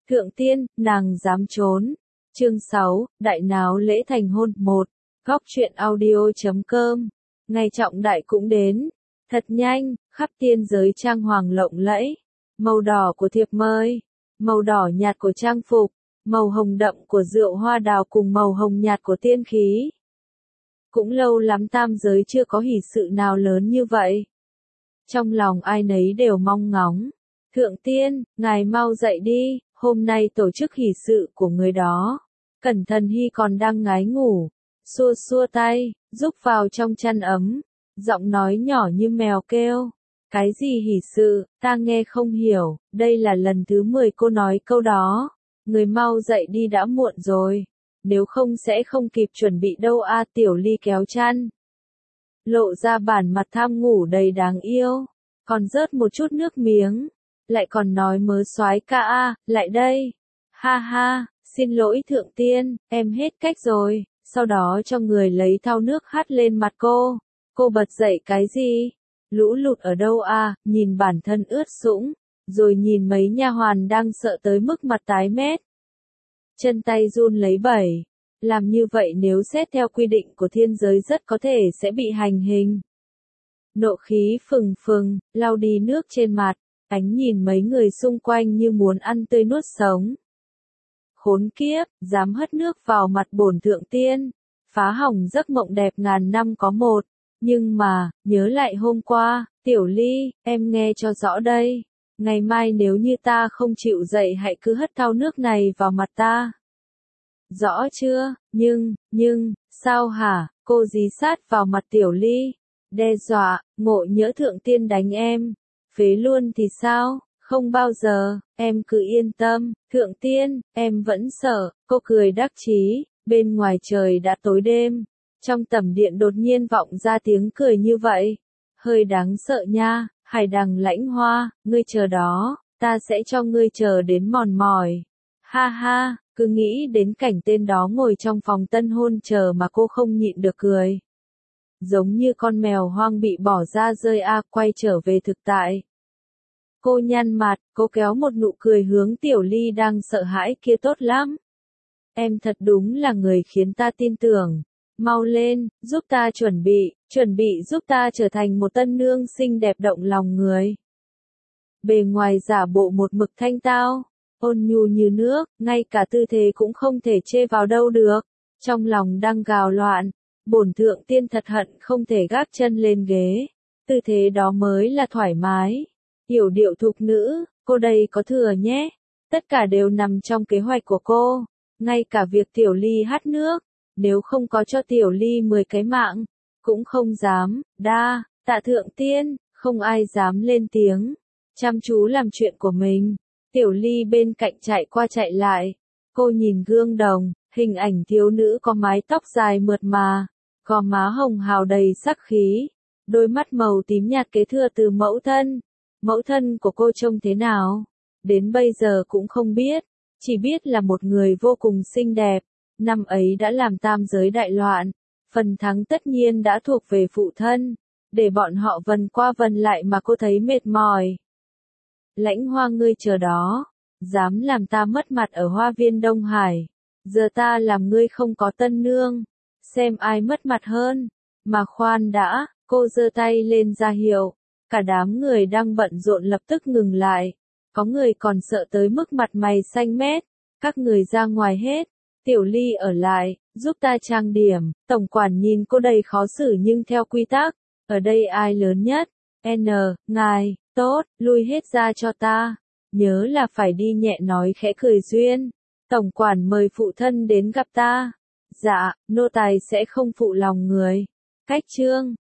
Thượng tiên, nàng dám trốn. Chương 6, đại náo lễ thành hôn 1. Góc truyện audio.com. Ngày trọng đại cũng đến. Thật nhanh, khắp tiên giới trang hoàng lộng lẫy. Màu đỏ của thiệp mời, màu đỏ nhạt của trang phục, màu hồng đậm của rượu hoa đào cùng màu hồng nhạt của tiên khí. Cũng lâu lắm tam giới chưa có hỷ sự nào lớn như vậy. Trong lòng ai nấy đều mong ngóng. Thượng tiên, ngài mau dậy đi, hôm nay tổ chức hỷ sự của người đó. Cẩn Thận Hy còn đang ngái ngủ, xua xua tay, rúc vào trong chăn ấm, giọng nói nhỏ như mèo kêu. Cái gì hỷ sự, ta nghe không hiểu, đây là lần thứ 10 cô nói câu đó. Người mau dậy đi đã muộn rồi, nếu không sẽ không kịp chuẩn bị đâu a. Tiểu Ly kéo chăn, lộ ra bản mặt tham ngủ đầy đáng yêu, còn rớt một chút nước miếng, lại còn nói mớ soái ca a, lại đây. Ha ha, xin lỗi thượng tiên, em hết cách rồi, sau đó cho người lấy thau nước hắt lên mặt cô. Cô bật dậy cái gì? Lũ lụt ở đâu a? Nhìn bản thân ướt sũng, rồi nhìn mấy nha hoàn đang sợ tới mức mặt tái mét. Chân tay run lấy bẩy. Làm như vậy nếu xét theo quy định của thiên giới rất có thể sẽ bị hành hình. Nộ khí phừng phừng, lau đi nước trên mặt, ánh nhìn mấy người xung quanh như muốn ăn tươi nuốt sống. Khốn kiếp, dám hất nước vào mặt bổn thượng tiên, phá hỏng giấc mộng đẹp ngàn năm có một. Nhưng mà, nhớ lại hôm qua, Tiểu Ly, em nghe cho rõ đây. Ngày mai nếu như ta không chịu dậy hãy cứ hất thau nước này vào mặt ta. Rõ chưa? Nhưng, sao hả? Cô dí sát vào mặt Tiểu Ly, đe dọa, ngộ nhỡ thượng tiên đánh em, phế luôn thì sao? Không bao giờ, em cứ yên tâm, thượng tiên, em vẫn sợ. Cô cười đắc chí, bên ngoài trời đã tối đêm. Trong tẩm điện đột nhiên vọng ra tiếng cười như vậy. Hơi đáng sợ nha, Hải Đằng Lãnh Hoa, ngươi chờ đó, ta sẽ cho ngươi chờ đến mòn mỏi. Ha ha, cứ nghĩ đến cảnh tên đó ngồi trong phòng tân hôn chờ mà cô không nhịn được cười. Giống như con mèo hoang bị bỏ ra rơi quay trở về thực tại. Cô nhăn mặt, cô kéo một nụ cười hướng Tiểu Ly đang sợ hãi kia tốt lắm. Em thật đúng là người khiến ta tin tưởng. Mau lên, giúp ta chuẩn bị giúp ta trở thành một tân nương xinh đẹp động lòng người. Bề ngoài giả bộ một mực thanh tao, ôn nhu như nước, ngay cả tư thế cũng không thể chê vào đâu được. Trong lòng đang gào loạn, bổn thượng tiên thật hận không thể gác chân lên ghế. Tư thế đó mới là thoải mái. Yểu điệu thục nữ, cô đây có thừa nhé. Tất cả đều nằm trong kế hoạch của cô. Ngay cả việc Tiểu Ly hắt nước. Nếu không có cho Tiểu Ly 10 cái mạng, cũng không dám, tạ thượng tiên, không ai dám lên tiếng. Chăm chú làm chuyện của mình. Tiểu Ly bên cạnh chạy qua chạy lại. Cô nhìn gương đồng, hình ảnh thiếu nữ có mái tóc dài mượt mà, gò má hồng hào đầy sắc khí, đôi mắt màu tím nhạt kế thừa từ mẫu thân. Mẫu thân của cô trông thế nào? Đến bây giờ cũng không biết, chỉ biết là một người vô cùng xinh đẹp. Năm ấy đã làm tam giới đại loạn, phần thắng tất nhiên đã thuộc về phụ thân, để bọn họ vần qua vần lại mà cô thấy mệt mỏi. Lãnh Hoa ngươi chờ đó, dám làm ta mất mặt ở hoa viên Đông Hải, giờ ta làm ngươi không có tân nương, xem ai mất mặt hơn. Mà khoan đã, cô giơ tay lên ra hiệu, cả đám người đang bận rộn lập tức ngừng lại, có người còn sợ tới mức mặt mày xanh mét, các người ra ngoài hết. Tiểu Ly ở lại, giúp ta trang điểm. Tổng quản nhìn cô đầy khó xử nhưng theo quy tắc, ở đây ai lớn nhất? Ngài, tốt, lui hết ra cho ta. Nhớ là phải đi nhẹ nói khẽ cười duyên. Tổng quản mời phụ thân đến gặp ta. Dạ, nô tài sẽ không phụ lòng người. Cách chương